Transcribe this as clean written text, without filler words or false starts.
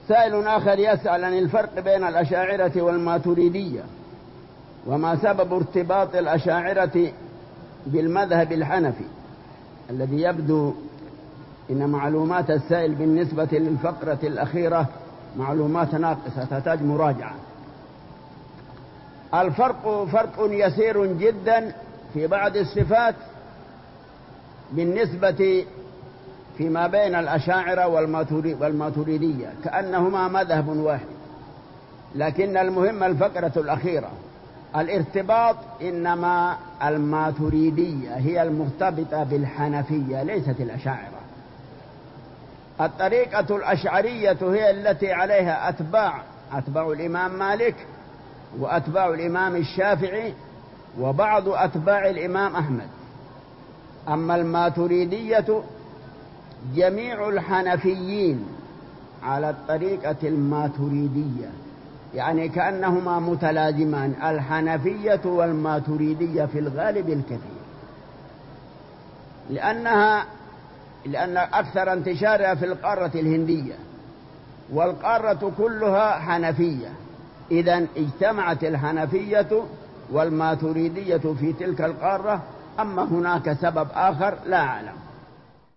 سائل آخر يسأل عن الفرق بين الأشاعرة والماتريدية، وما سبب ارتباط الأشاعرة بالمذهب الحنفي، الذي يبدو إن معلومات السائل بالنسبة للفقرة الأخيرة معلومات ناقصة تحتاج مراجعة. الفرق فرق يسير جدا في بعض الصفات بالنسبة فيما بين الأشاعرة والماتريدية، كأنهما مذهب واحد، لكن المهم الفقرة الأخيرة. الارتباط إنما الماتريدية هي المرتبطة بالحنفية ليست الأشاعرة. الطريقة الأشعرية هي التي عليها أتباع الإمام مالك وأتباع الإمام الشافعي وبعض أتباع الإمام أحمد. أما الماتريدية جميع الحنفيين على الطريقة الماتريدية، يعني كأنهما متلازمان، الحنفية والماتريدية في الغالب الكثير، لأن أكثر انتشارها في القارة الهندية، والقارة كلها حنفية. إذن اجتمعت الحنفية والماتريدية في تلك القارة، أما هناك سبب آخر لا أعلم.